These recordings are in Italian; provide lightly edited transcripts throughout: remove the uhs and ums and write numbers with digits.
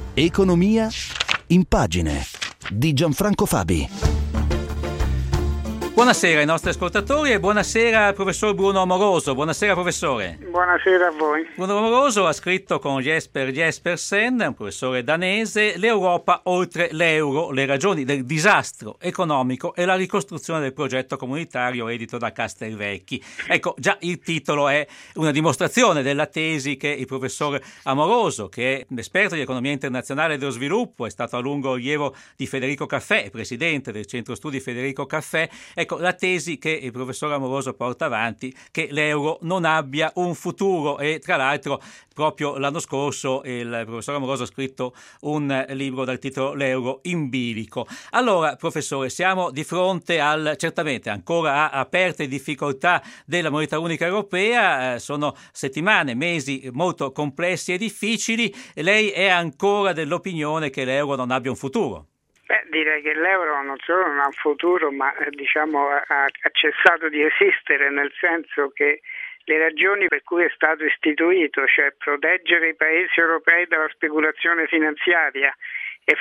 Economia in pagine di Gianfranco Fabi. Buonasera ai nostri ascoltatori e buonasera al professor Bruno Amoroso. Buonasera professore. Buonasera a voi. Bruno Amoroso ha scritto con Jesper Jespersen, un professore danese, L'Europa oltre l'euro, le ragioni del disastro economico e la ricostruzione del progetto comunitario, edito da Castelvecchi. Ecco, già il titolo è una dimostrazione della tesi che il professor Amoroso, che è un esperto di economia internazionale e dello sviluppo, è stato a lungo allievo di Federico Caffè, presidente del centro studi Federico Caffè. Ecco, la tesi che il professor Amoroso porta avanti, che l'euro non abbia un futuro, e tra l'altro proprio l'anno scorso il professor Amoroso ha scritto un libro dal titolo L'euro in bilico. Allora, professore, siamo di fronte certamente ancora a aperte difficoltà della moneta unica europea, sono settimane, mesi molto complessi e difficili. Lei è ancora dell'opinione che l'euro non abbia un futuro? Direi che l'euro non solo non ha un futuro, ma ha cessato di esistere, nel senso che le ragioni per cui è stato istituito, cioè proteggere i paesi europei dalla speculazione finanziaria e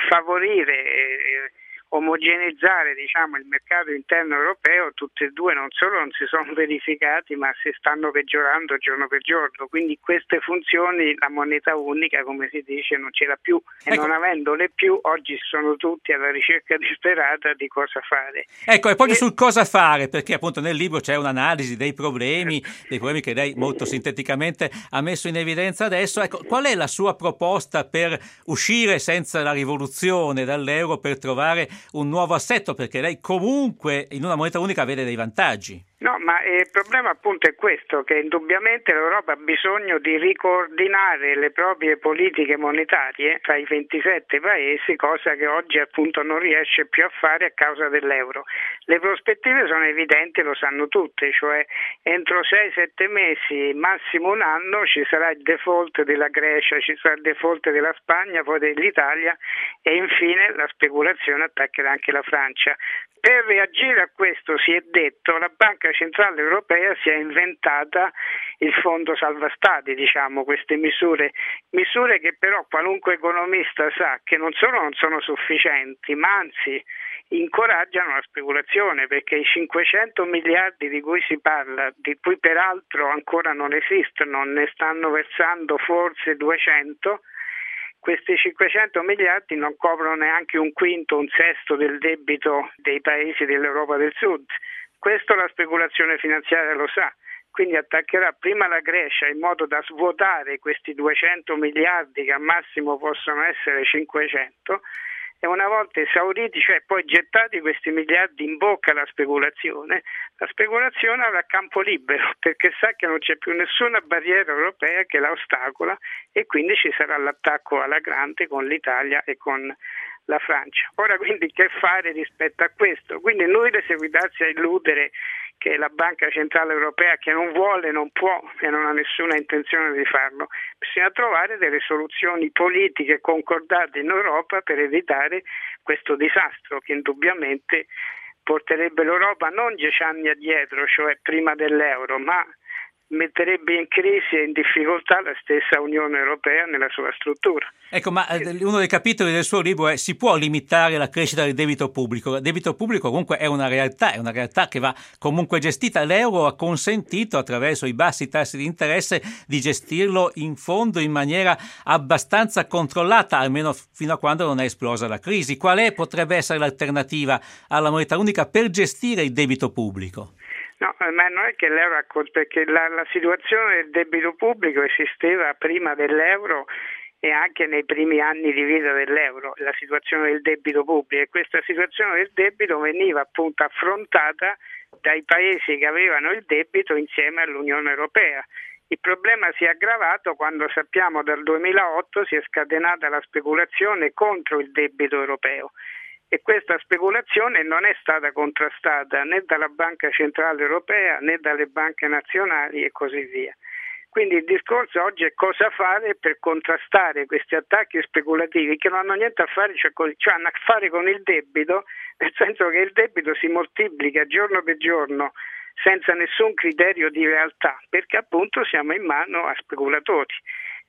favorire omogeneizzare il mercato interno europeo, tutte e due non solo non si sono verificati, ma si stanno peggiorando giorno per giorno. Quindi queste funzioni la moneta unica, come si dice, non ce l'ha più, e non avendole più oggi sono tutti alla ricerca disperata di cosa fare. Ecco, e proprio sul cosa fare, perché appunto nel libro c'è un'analisi dei problemi che lei molto sinteticamente ha messo in evidenza adesso. Ecco, qual è la sua proposta per uscire senza la rivoluzione dall'euro, per trovare un nuovo assetto, perché lei comunque in una moneta unica vede dei vantaggi? No, ma il problema appunto è questo, che indubbiamente l'Europa ha bisogno di ricoordinare le proprie politiche monetarie tra i 27 paesi, cosa che oggi appunto non riesce più a fare a causa dell'euro. Le prospettive sono evidenti, lo sanno tutti, cioè entro 6-7 mesi, massimo un anno, ci sarà il default della Grecia, ci sarà il default della Spagna, poi dell'Italia, e infine la speculazione attaccherà anche la Francia. Per reagire a questo, si è detto, la Banca Centrale Europea si è inventata il fondo salva stati, queste misure che però qualunque economista sa che non solo non sono sufficienti, ma anzi incoraggiano la speculazione, perché i 500 miliardi di cui si parla, di cui peraltro ancora non esistono, ne stanno versando forse 200, questi 500 miliardi non coprono neanche un quinto, un sesto del debito dei paesi dell'Europa del Sud. Questo la speculazione finanziaria lo sa, quindi attaccherà prima la Grecia in modo da svuotare questi 200 miliardi, che al massimo possono essere 500, e una volta esauriti, cioè poi gettati questi miliardi in bocca alla speculazione, la speculazione avrà campo libero, perché sa che non c'è più nessuna barriera europea che la ostacola, e quindi ci sarà l'attacco alla grande con l'Italia e con la Francia. Ora quindi che fare rispetto a questo? Quindi inutile seguitarsi a illudere che la Banca Centrale Europea, che non vuole, non può e non ha nessuna intenzione di farlo. Bisogna trovare delle soluzioni politiche concordate in Europa per evitare questo disastro che indubbiamente porterebbe l'Europa non 10 anni addietro, cioè prima dell'euro, ma metterebbe in crisi e in difficoltà la stessa Unione Europea nella sua struttura. Ecco, ma uno dei capitoli del suo libro è: si può limitare la crescita del debito pubblico? Il debito pubblico comunque è una realtà che va comunque gestita. L'euro ha consentito, attraverso i bassi tassi di interesse, di gestirlo in fondo in maniera abbastanza controllata, almeno fino a quando non è esplosa la crisi. Potrebbe essere l'alternativa alla moneta unica per gestire il debito pubblico? No, ma non è che l'euro perché la situazione del debito pubblico esisteva prima dell'euro e anche nei primi anni di vita dell'euro, la situazione del debito pubblico, e questa situazione del debito veniva appunto affrontata dai paesi che avevano il debito insieme all'Unione Europea. Il problema si è aggravato quando, sappiamo, dal 2008 si è scatenata la speculazione contro il debito europeo. E questa speculazione non è stata contrastata né dalla Banca Centrale Europea né dalle banche nazionali e così via. Quindi il discorso oggi è cosa fare per contrastare questi attacchi speculativi che non hanno niente a fare, cioè hanno a fare con il debito, nel senso che il debito si moltiplica giorno per giorno senza nessun criterio di realtà, perché appunto siamo in mano a speculatori.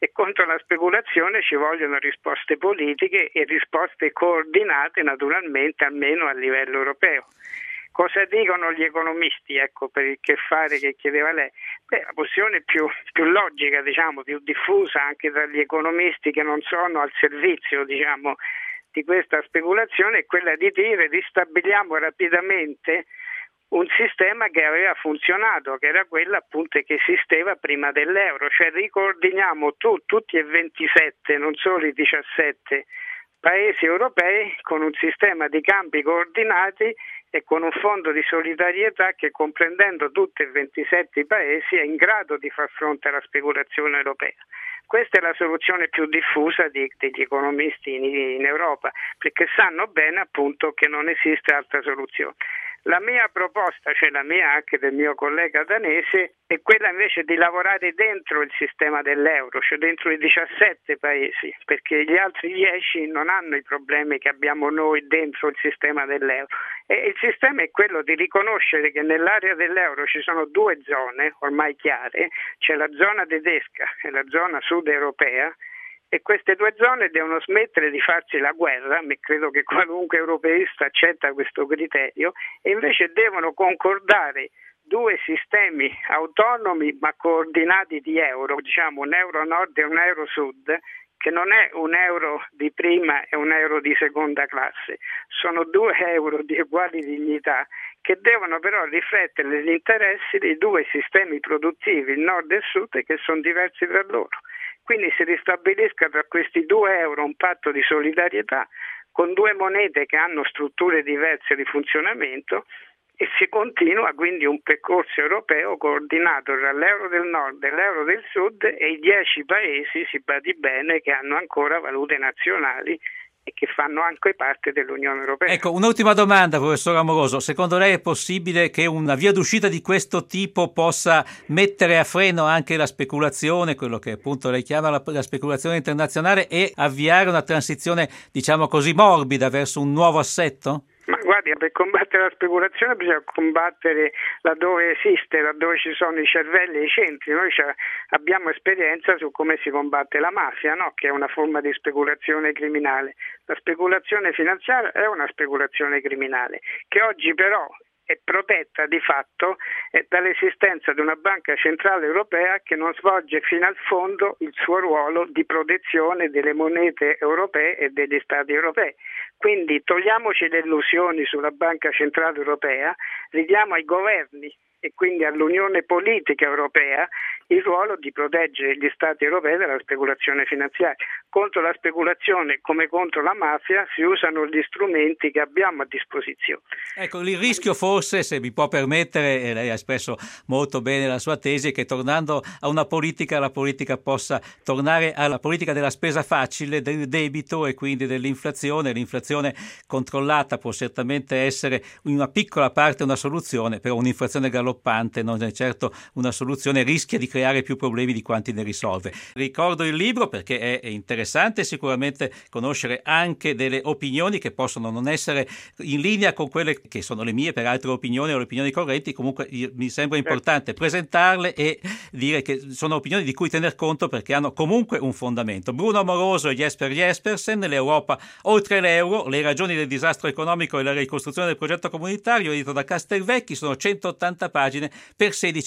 e contro la speculazione ci vogliono risposte politiche e risposte coordinate naturalmente almeno a livello europeo. Cosa dicono gli economisti, per il che fare che chiedeva lei? La posizione più logica, più diffusa anche tra gli economisti che non sono al servizio, di questa speculazione è quella di dire ristabiliamo rapidamente un sistema che aveva funzionato, che era quello appunto che esisteva prima dell'euro, cioè ricoordiniamo tutti e 27, non solo i 17 paesi europei con un sistema di cambi coordinati e con un fondo di solidarietà che, comprendendo tutti e 27 i paesi, è in grado di far fronte alla speculazione europea. Questa è la soluzione più diffusa degli economisti in Europa, perché sanno bene appunto che non esiste altra soluzione. La mia proposta, cioè la mia anche del mio collega danese, è quella invece di lavorare dentro il sistema dell'euro, cioè dentro i 17 paesi, perché gli altri 10 non hanno i problemi che abbiamo noi dentro il sistema dell'euro. E il sistema è quello di riconoscere che nell'area dell'euro ci sono due zone ormai chiare, c'è la zona tedesca e la zona sud europea, e queste due zone devono smettere di farsi la guerra, ma credo che qualunque europeista accetta questo criterio, e invece devono concordare due sistemi autonomi ma coordinati di euro, un euro nord e un euro sud, che non è un euro di prima e un euro di seconda classe, sono 2 euro di uguali dignità che devono però riflettere gli interessi dei due sistemi produttivi, il nord e il sud, che sono diversi tra loro. Quindi si ristabilisca tra questi 2 euro un patto di solidarietà con due monete che hanno strutture diverse di funzionamento e si continua quindi un percorso europeo coordinato tra l'euro del nord e l'euro del sud e i 10 paesi, si badi bene, che hanno ancora valute nazionali e che fanno anche parte dell'Unione Europea. Ecco, un'ultima domanda, professor Amoroso. Secondo lei è possibile che una via d'uscita di questo tipo possa mettere a freno anche la speculazione, quello che appunto lei chiama la speculazione internazionale, e avviare una transizione, così, morbida verso un nuovo assetto? Ma guardi, per combattere la speculazione bisogna combattere laddove esiste, laddove ci sono i cervelli e i centri. Noi abbiamo esperienza su come si combatte la mafia, no? Che è una forma di speculazione criminale. La speculazione finanziaria è una speculazione criminale, che oggi però è protetta di fatto dall'esistenza di una banca centrale europea che non svolge fino al fondo il suo ruolo di protezione delle monete europee e degli stati europei. Quindi togliamoci le illusioni sulla banca centrale europea, ridiamo ai governi e quindi all'Unione politica europea il ruolo di proteggere gli stati europei dalla speculazione finanziaria. Contro la speculazione come contro la mafia si usano gli strumenti che abbiamo a disposizione. Ecco, il rischio forse, se mi può permettere, e lei ha espresso molto bene la sua tesi, è che tornando a una politica, la politica possa tornare alla politica della spesa facile, del debito e quindi dell'inflazione. L'inflazione controllata può certamente essere in una piccola parte una soluzione, però un'inflazione galoppante non è certo una soluzione, rischia di creare più problemi di quanti ne risolve. Ricordo il libro perché è interessante sicuramente conoscere anche delle opinioni che possono non essere in linea con quelle che sono le mie, peraltro, opinioni o le opinioni correnti. Comunque mi sembra importante presentarle e dire che sono opinioni di cui tener conto perché hanno comunque un fondamento. Bruno Amoroso e Jesper Jespersen, l'Europa oltre l'euro, le ragioni del disastro economico e la ricostruzione del progetto comunitario, edito da Castelvecchi, sono 180 pagine per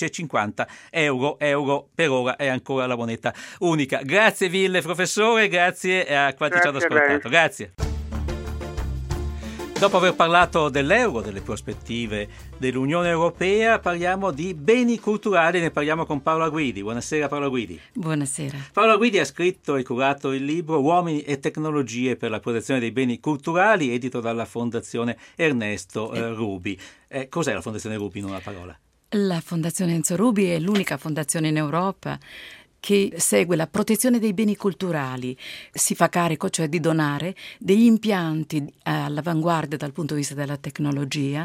16,50 euro. Euro per ora è ancora la moneta unica. Grazie mille professore, grazie a quanti ci hanno ascoltato. Grazie. Dopo aver parlato dell'euro, delle prospettive dell'Unione Europea, parliamo di beni culturali, ne parliamo con Paola Guidi. Buonasera Paola Guidi. Buonasera. Paola Guidi ha scritto e curato il libro Uomini e tecnologie per la protezione dei beni culturali, edito dalla Fondazione Ernesto Rubi. Cos'è la Fondazione Rubi in una parola? La Fondazione Enzo Rubi è l'unica fondazione in Europa che segue la protezione dei beni culturali, si fa carico cioè di donare degli impianti all'avanguardia dal punto di vista della tecnologia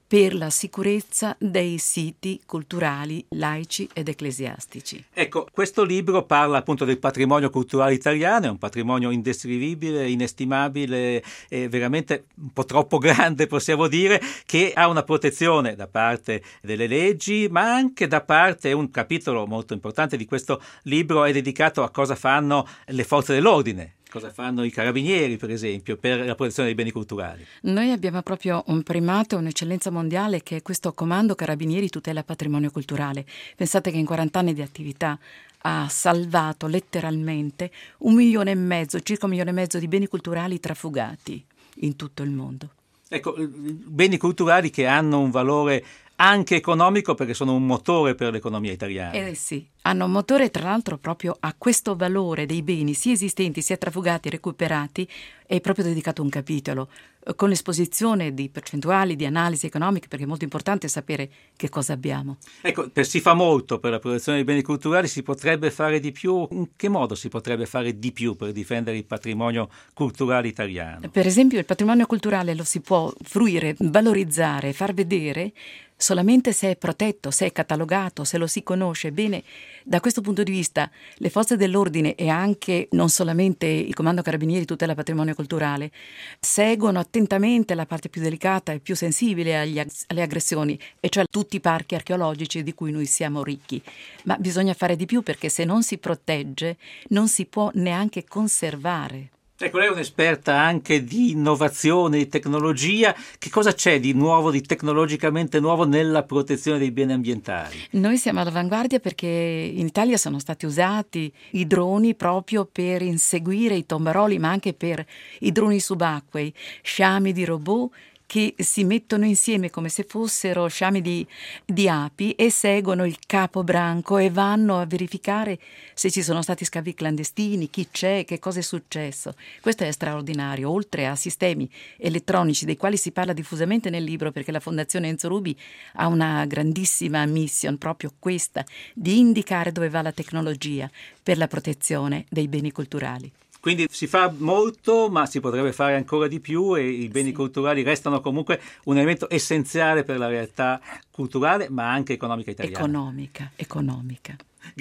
per la sicurezza dei siti culturali, laici ed ecclesiastici. Ecco, questo libro parla appunto del patrimonio culturale italiano, è un patrimonio indescrivibile, inestimabile, veramente un po' troppo grande, possiamo dire, che ha una protezione da parte delle leggi, ma anche da parte, un capitolo molto importante di questo libro è dedicato a cosa fanno le forze dell'ordine. Cosa fanno i carabinieri, per esempio, per la protezione dei beni culturali? Noi abbiamo proprio un primato, un'eccellenza mondiale che è questo Comando Carabinieri Tutela Patrimonio Culturale. Pensate che in 40 anni di attività ha salvato letteralmente 1,5 milioni, circa 1,5 milioni di beni culturali trafugati in tutto il mondo. Ecco, beni culturali che hanno un valore anche economico perché sono un motore per l'economia italiana. Sì, hanno un motore tra l'altro proprio a questo valore dei beni sia esistenti sia trafugati e recuperati, è proprio dedicato un capitolo con l'esposizione di percentuali, di analisi economiche, perché è molto importante sapere che cosa abbiamo. Ecco, si fa molto per la protezione dei beni culturali, si potrebbe fare di più? In che modo si potrebbe fare di più per difendere il patrimonio culturale italiano? Per esempio il patrimonio culturale lo si può fruire, valorizzare, far vedere solamente se è protetto, se è catalogato, se lo si conosce bene. Da questo punto di vista le forze dell'ordine e anche non solamente il Comando Carabinieri Tutela Patrimonio Culturale seguono attentamente la parte più delicata e più sensibile alle aggressioni, e cioè tutti i parchi archeologici di cui noi siamo ricchi. Ma bisogna fare di più, perché se non si protegge non si può neanche conservare. Ecco, lei è un'esperta anche di innovazione, di tecnologia. Che cosa c'è di nuovo, di tecnologicamente nuovo nella protezione dei beni ambientali? Noi siamo all'avanguardia perché in Italia sono stati usati i droni proprio per inseguire i tombaroli, ma anche per i droni subacquei, sciami di robot che si mettono insieme come se fossero sciami di api e seguono il capobranco e vanno a verificare se ci sono stati scavi clandestini, chi c'è, che cosa è successo. Questo è straordinario, oltre a sistemi elettronici dei quali si parla diffusamente nel libro, perché la Fondazione Enzo Rubi ha una grandissima mission, proprio questa, di indicare dove va la tecnologia per la protezione dei beni culturali. Quindi si fa molto, ma si potrebbe fare ancora di più, e i beni culturali restano comunque un elemento essenziale per la realtà culturale, ma anche economica italiana. Economica.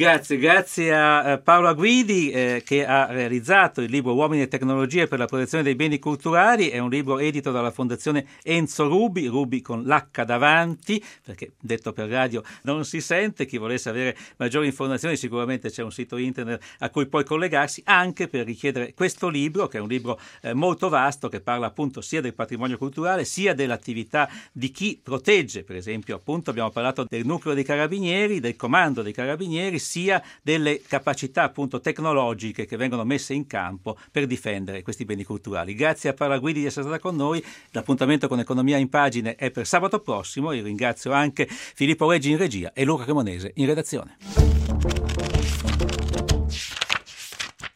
Grazie a Paola Guidi che ha realizzato il libro Uomini e tecnologie per la protezione dei beni culturali. È un libro edito dalla Fondazione Enzo Rubi, Rubi con l'H davanti, perché detto per radio non si sente. Chi volesse avere maggiori informazioni sicuramente c'è un sito internet a cui puoi collegarsi anche per richiedere questo libro, che è un libro molto vasto, che parla appunto sia del patrimonio culturale sia dell'attività di chi protegge. Per esempio, appunto, abbiamo parlato del nucleo dei carabinieri, del comando dei carabinieri, sia delle capacità appunto tecnologiche che vengono messe in campo per difendere questi beni culturali. Grazie a Paola Guidi di essere stata con noi. L'appuntamento con Economia in Pagine è per sabato prossimo. Io ringrazio anche Filippo Reggi in regia e Luca Cremonese in redazione.